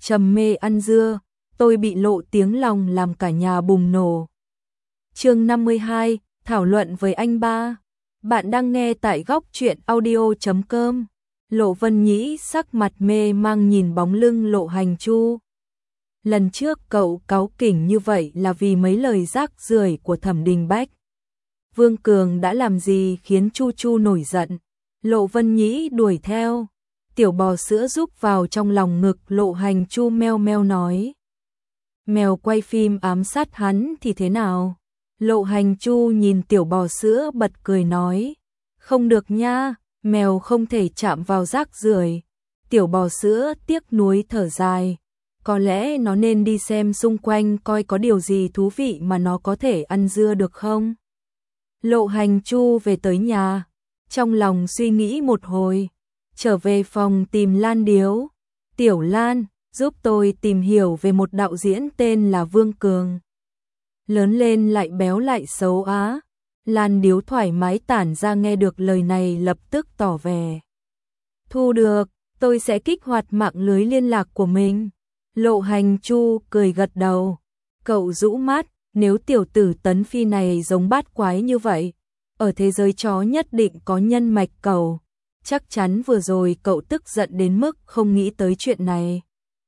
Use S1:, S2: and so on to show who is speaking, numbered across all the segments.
S1: trầm mê ăn dưa, tôi bị lộ tiếng lòng làm cả nhà bùng nổ. Chương 52, thảo luận với anh ba. Bạn đang nghe tại góc truyện audio.com. Lộ Vân Nhĩ sắc mặt mê mang nhìn bóng lưng Lộ Hành Chu. Lần trước cậu cáu kỉnh như vậy là vì mấy lời rác rưởi của Thẩm Đình Bách. Vương Cường đã làm gì khiến Chu Chu nổi giận? Lộ Vân Nhĩ đuổi theo. Tiểu bò sữa rúc vào trong lòng ngực Lộ Hành Chu meo meo nói. Mèo quay phim ám sát hắn thì thế nào? Lộ Hành Chu nhìn tiểu bò sữa bật cười nói. Không được nha, mèo không thể chạm vào rác rưởi. Tiểu bò sữa tiếc nuối thở dài. Có lẽ nó nên đi xem xung quanh coi có điều gì thú vị mà nó có thể ăn dưa được không? Lộ Hành Chu về tới nhà, trong lòng suy nghĩ một hồi, trở về phòng tìm Lan Điếu. Tiểu Lan, giúp tôi tìm hiểu về một đạo diễn tên là Vương Cường. Lớn lên lại béo lại xấu á. Lan Điếu thoải mái tản ra nghe được lời này lập tức tỏ vẻ. Thu được, tôi sẽ kích hoạt mạng lưới liên lạc của mình. Lộ Hành Chu cười gật đầu. Cậu rũ mắt, nếu tiểu tử Tấn Phi này giống bát quái như vậy, ở thế giới chó nhất định có nhân mạch cậu. Chắc chắn vừa rồi cậu tức giận đến mức không nghĩ tới chuyện này.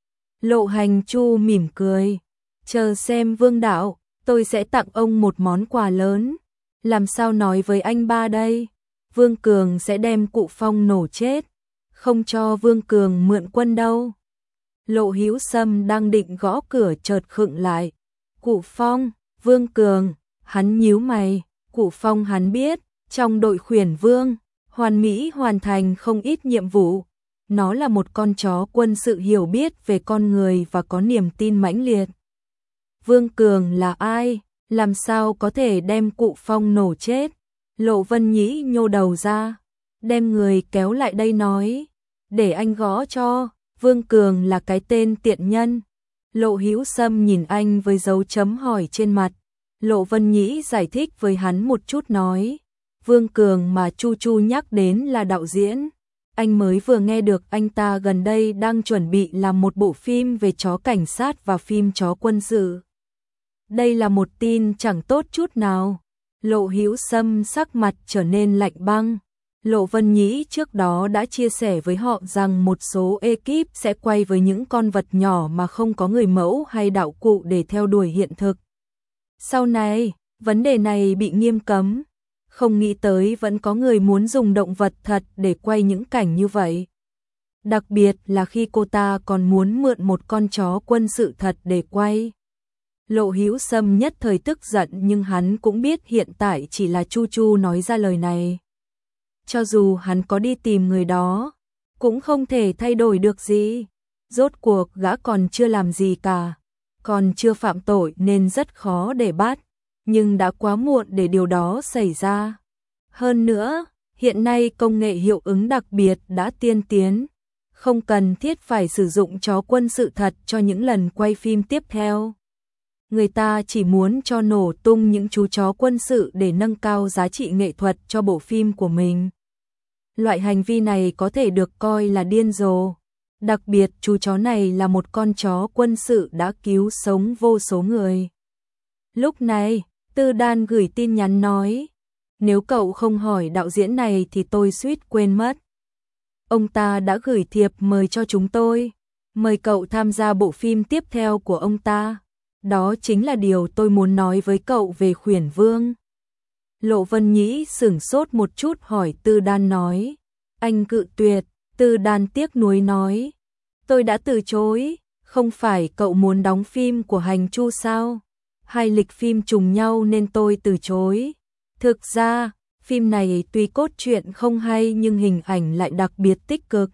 S1: Lộ Hành Chu mỉm cười. Chờ xem Vương đạo, tôi sẽ tặng ông một món quà lớn. Làm sao nói với anh ba đây? Vương Cường sẽ đem Cụ Phong nổ chết. Không cho Vương Cường mượn quân đâu. Lộ Hữu Sâm đang định gõ cửa chợt khựng lại. Cụ Phong, Vương Cường, hắn nhíu mày. Cụ Phong hắn biết, trong đội khuyển Vương, Hoàn Mỹ hoàn thành không ít nhiệm vụ. Nó là một con chó quân sự hiểu biết về con người và có niềm tin mãnh liệt. Vương Cường là ai? Làm sao có thể đem Cụ Phong nổ chết? Lộ Vân Nhĩ nhô đầu ra, đem người kéo lại đây nói. Để anh gõ cho, Vương Cường là cái tên tiện nhân. Lộ Hữu Sâm nhìn anh với dấu chấm hỏi trên mặt. Lộ Vân Nhĩ giải thích với hắn một chút nói. Vương Cường mà Chu Chu nhắc đến là đạo diễn. Anh mới vừa nghe được anh ta gần đây đang chuẩn bị làm một bộ phim về chó cảnh sát và phim chó quân sự. Đây là một tin chẳng tốt chút nào. Lộ Hữu Sâm sắc mặt trở nên lạnh băng. Lộ Vân Nhĩ trước đó đã chia sẻ với họ rằng một số ekip sẽ quay với những con vật nhỏ mà không có người mẫu hay đạo cụ để theo đuổi hiện thực. Sau này, vấn đề này bị nghiêm cấm. Không nghĩ tới vẫn có người muốn dùng động vật thật để quay những cảnh như vậy. Đặc biệt là khi cô ta còn muốn mượn một con chó quân sự thật để quay. Lộ Hữu Sâm nhất thời tức giận nhưng hắn cũng biết hiện tại chỉ là Chu Chu nói ra lời này. Cho dù hắn có đi tìm người đó, cũng không thể thay đổi được gì. Rốt cuộc gã còn chưa làm gì cả, còn chưa phạm tội nên rất khó để bắt. Nhưng đã quá muộn để điều đó xảy ra. Hơn nữa, hiện nay công nghệ hiệu ứng đặc biệt đã tiên tiến. Không cần thiết phải sử dụng chó quân sự thật cho những lần quay phim tiếp theo. Người ta chỉ muốn cho nổ tung những chú chó quân sự để nâng cao giá trị nghệ thuật cho bộ phim của mình. Loại hành vi này có thể được coi là điên rồ. Đặc biệt chú chó này là một con chó quân sự đã cứu sống vô số người. Lúc này, Tư Đan gửi tin nhắn nói. Nếu cậu không hỏi đạo diễn này thì tôi suýt quên mất. Ông ta đã gửi thiệp mời cho chúng tôi. Mời cậu tham gia bộ phim tiếp theo của ông ta. Đó chính là điều tôi muốn nói với cậu về khuyển Vương. Lộ Vân Nhĩ sửng sốt một chút hỏi Tư Đan nói. Anh cự tuyệt. Tư Đan tiếc nuối nói. Tôi đã từ chối. Không phải cậu muốn đóng phim của Hành Chu sao? Hai lịch phim trùng nhau nên tôi từ chối. Thực ra, phim này tuy cốt truyện không hay nhưng hình ảnh lại đặc biệt tích cực.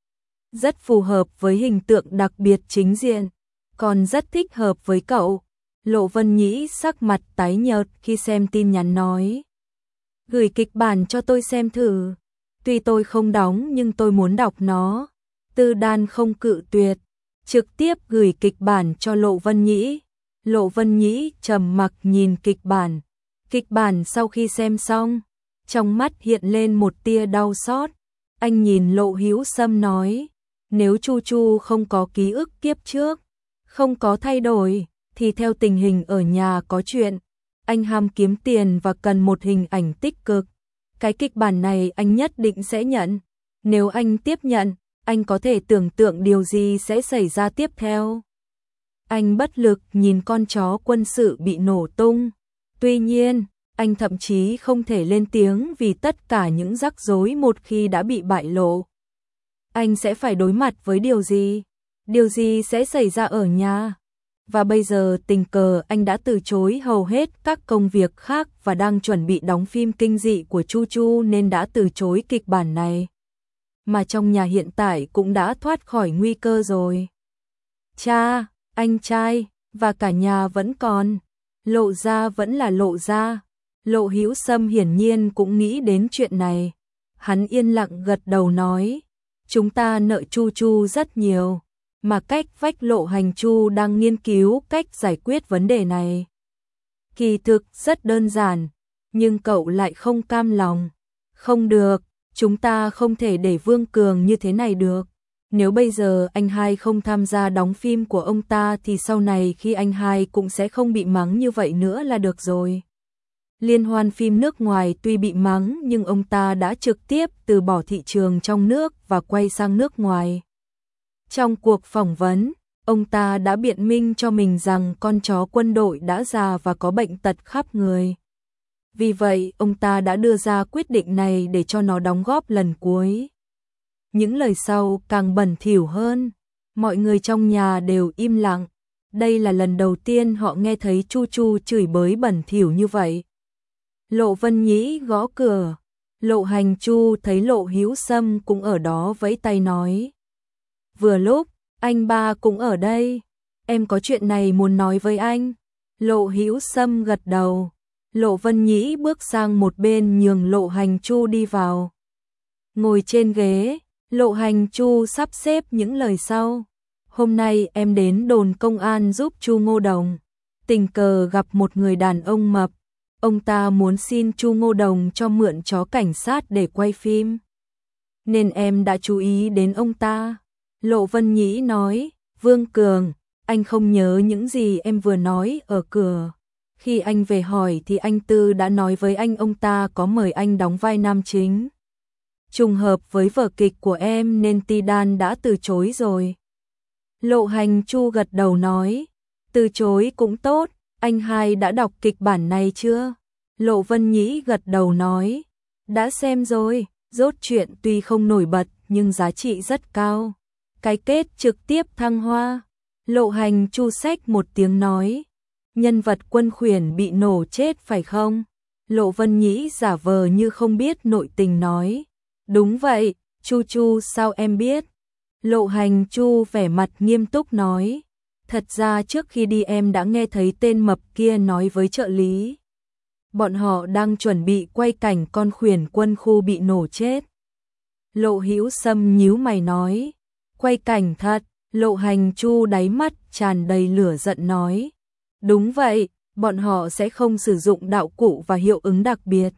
S1: Rất phù hợp với hình tượng đặc biệt chính diện. Còn rất thích hợp với cậu. Lộ Vân Nhĩ sắc mặt tái nhợt khi xem tin nhắn nói. Gửi kịch bản cho tôi xem thử. Tuy tôi không đóng nhưng tôi muốn đọc nó. Tư Đan không cự tuyệt. Trực tiếp gửi kịch bản cho Lộ Vân Nhĩ. Lộ Vân Nhĩ trầm mặc nhìn kịch bản. Kịch bản sau khi xem xong, trong mắt hiện lên một tia đau xót. Anh nhìn Lộ Hữu Sâm nói. Nếu Chu Chu không có ký ức kiếp trước, không có thay đổi, thì theo tình hình ở nhà có chuyện, anh ham kiếm tiền và cần một hình ảnh tích cực. Cái kịch bản này anh nhất định sẽ nhận. Nếu anh tiếp nhận, anh có thể tưởng tượng điều gì sẽ xảy ra tiếp theo. Anh bất lực nhìn con chó quân sự bị nổ tung. Tuy nhiên, anh thậm chí không thể lên tiếng vì tất cả những rắc rối một khi đã bị bại lộ. Anh sẽ phải đối mặt với điều gì? Điều gì sẽ xảy ra ở nhà? Và bây giờ tình cờ anh đã từ chối hầu hết các công việc khác và đang chuẩn bị đóng phim kinh dị của Chu Chu nên đã từ chối kịch bản này. Mà trong nhà hiện tại cũng đã thoát khỏi nguy cơ rồi. Cha, anh trai và cả nhà vẫn còn. Lộ Gia vẫn là Lộ Gia. Lộ Hữu Sâm hiển nhiên cũng nghĩ đến chuyện này. Hắn yên lặng gật đầu nói, chúng ta nợ Chu Chu rất nhiều, mà cách vách Lộ Hành Chu đang nghiên cứu cách giải quyết vấn đề này. Kỳ thực rất đơn giản, nhưng cậu lại không cam lòng. Không được, chúng ta không thể để Vương Cường như thế này được. Nếu bây giờ anh hai không tham gia đóng phim của ông ta thì sau này khi anh hai cũng sẽ không bị mắng như vậy nữa là được rồi. Liên hoan phim nước ngoài tuy bị mắng nhưng ông ta đã trực tiếp từ bỏ thị trường trong nước và quay sang nước ngoài. Trong cuộc phỏng vấn, ông ta đã biện minh cho mình rằng con chó quân đội đã già và có bệnh tật khắp người. Vì vậy, ông ta đã đưa ra quyết định này để cho nó đóng góp lần cuối. Những lời sau càng bẩn thỉu hơn. Mọi người trong nhà đều im lặng. Đây là lần đầu tiên họ nghe thấy Chu Chu chửi bới bẩn thỉu như vậy. Lộ Vân Nhĩ gõ cửa. Lộ Hành Chu thấy Lộ Hữu Sâm cũng ở đó vẫy tay nói. Vừa lúc, anh ba cũng ở đây. Em có chuyện này muốn nói với anh. Lộ Hữu Sâm gật đầu. Lộ Vân Nhĩ bước sang một bên nhường Lộ Hành Chu đi vào. Ngồi trên ghế, Lộ Hành Chu sắp xếp những lời sau. Hôm nay em đến đồn công an giúp Chu Ngô Đồng. Tình cờ gặp một người đàn ông mập. Ông ta muốn xin Chu Ngô Đồng cho mượn chó cảnh sát để quay phim. Nên em đã chú ý đến ông ta. Lộ Vân Nhĩ nói, Vương Cường, anh không nhớ những gì em vừa nói ở cửa. Khi anh về hỏi thì anh Tư đã nói với anh ông ta có mời anh đóng vai nam chính. Trùng hợp với vở kịch của em nên Ti Đan đã từ chối rồi. Lộ Hành Chu gật đầu nói, từ chối cũng tốt, anh hai đã đọc kịch bản này chưa? Lộ Vân Nhĩ gật đầu nói, đã xem rồi, rốt truyện tuy không nổi bật nhưng giá trị rất cao. Cái kết trực tiếp thăng hoa. Lộ Hành Chu xách một tiếng nói, nhân vật Quân Khuyển bị nổ chết phải không? Lộ Vân Nhĩ giả vờ như không biết nội tình nói, đúng vậy, Chu Chu sao em biết? Lộ Hành Chu vẻ mặt nghiêm túc nói, thật ra trước khi đi em đã nghe thấy tên mập kia nói với trợ lý. Bọn họ đang chuẩn bị quay cảnh con khuyển Quân Khu bị nổ chết. Lộ Hữu Sâm nhíu mày nói, quay cảnh thật. Lộ Hành Chu đáy mắt tràn đầy lửa giận nói, đúng vậy, bọn họ sẽ không sử dụng đạo cụ và hiệu ứng đặc biệt.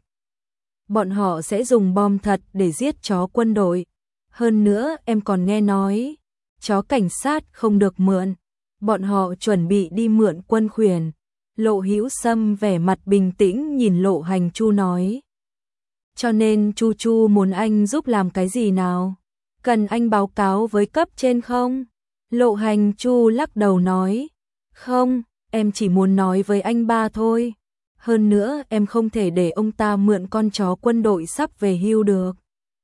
S1: Bọn họ sẽ dùng bom thật để giết chó quân đội. Hơn nữa em còn nghe nói, chó cảnh sát không được mượn. Bọn họ chuẩn bị đi mượn Quân Khuyển. Lộ Hữu Sâm vẻ mặt bình tĩnh nhìn Lộ Hành Chu nói, cho nên Chu Chu muốn anh giúp làm cái gì nào? Cần anh báo cáo với cấp trên không? Lộ Hành Chu lắc đầu nói, không, em chỉ muốn nói với anh ba thôi. Hơn nữa em không thể để ông ta mượn con chó quân đội sắp về hưu được.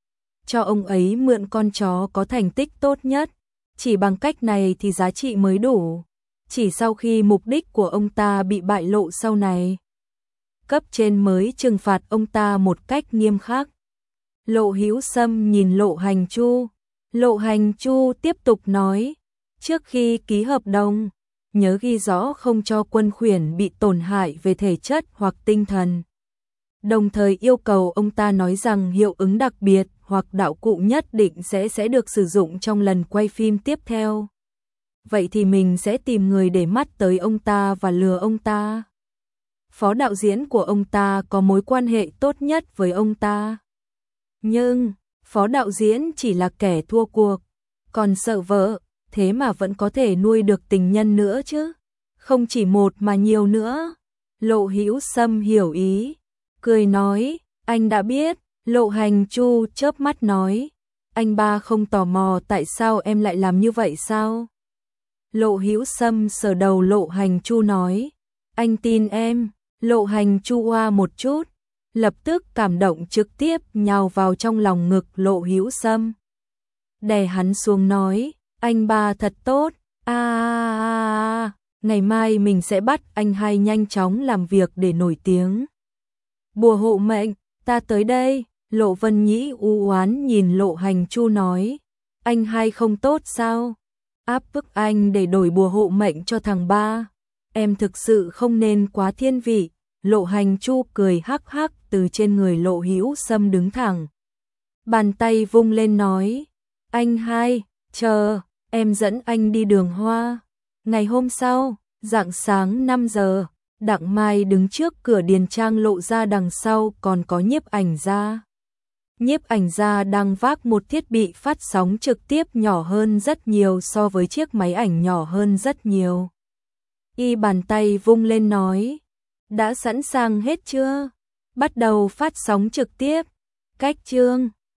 S1: Cho ông ấy mượn con chó có thành tích tốt nhất. Chỉ bằng cách này thì giá trị mới đủ. Chỉ sau khi mục đích của ông ta bị bại lộ sau này, cấp trên mới trừng phạt ông ta một cách nghiêm khắc. Lộ Hữu Sâm nhìn Lộ Hành Chu. Lộ Hành Chu tiếp tục nói, trước khi ký hợp đồng, nhớ ghi rõ không cho Quân Khuyển bị tổn hại về thể chất hoặc tinh thần. Đồng thời yêu cầu ông ta nói rằng hiệu ứng đặc biệt hoặc đạo cụ nhất định sẽ được sử dụng trong lần quay phim tiếp theo. Vậy thì mình sẽ tìm người để mắt tới ông ta và lừa ông ta. Phó đạo diễn của ông ta có mối quan hệ tốt nhất với ông ta. Nhưng phó đạo diễn chỉ là kẻ thua cuộc. còn sợ vợ, thế mà vẫn có thể nuôi được tình nhân nữa chứ, không chỉ một mà nhiều nữa. Lộ Hữu Sâm hiểu ý, cười nói, anh đã biết. Lộ Hành Chu chớp mắt nói, anh ba không tò mò tại sao em lại làm như vậy sao? Lộ Hữu Sâm sờ đầu Lộ Hành Chu nói, anh tin em. Lộ Hành Chu oa một chút, lập tức cảm động trực tiếp nhào vào trong lòng ngực Lộ Hữu Sâm. Đè hắn xuống nói, anh ba thật tốt, ngày mai mình sẽ bắt anh hai nhanh chóng làm việc để nổi tiếng. Bùa hộ mệnh, ta tới đây. Lộ Vân Nhĩ u oán nhìn Lộ Hành Chu nói, anh hai không tốt sao? Áp bức anh để đổi bùa hộ mệnh cho thằng ba. Em thực sự không nên quá thiên vị. Lộ Hành Chu cười hắc hắc từ trên người Lộ Hữu Sâm đứng thẳng. Bàn tay vung lên nói, anh hai, chờ, em dẫn anh đi đường hoa. Ngày hôm sau, rạng sáng 5 giờ, Đặng Mai đứng trước cửa điền trang, lộ ra đằng sau còn có nhiếp ảnh gia. Nhiếp ảnh gia đang vác một thiết bị phát sóng trực tiếp nhỏ hơn rất nhiều so với chiếc máy ảnh nhỏ hơn rất nhiều. Y bàn tay vung lên nói, đã sẵn sàng hết chưa? Bắt đầu phát sóng trực tiếp. Cách chương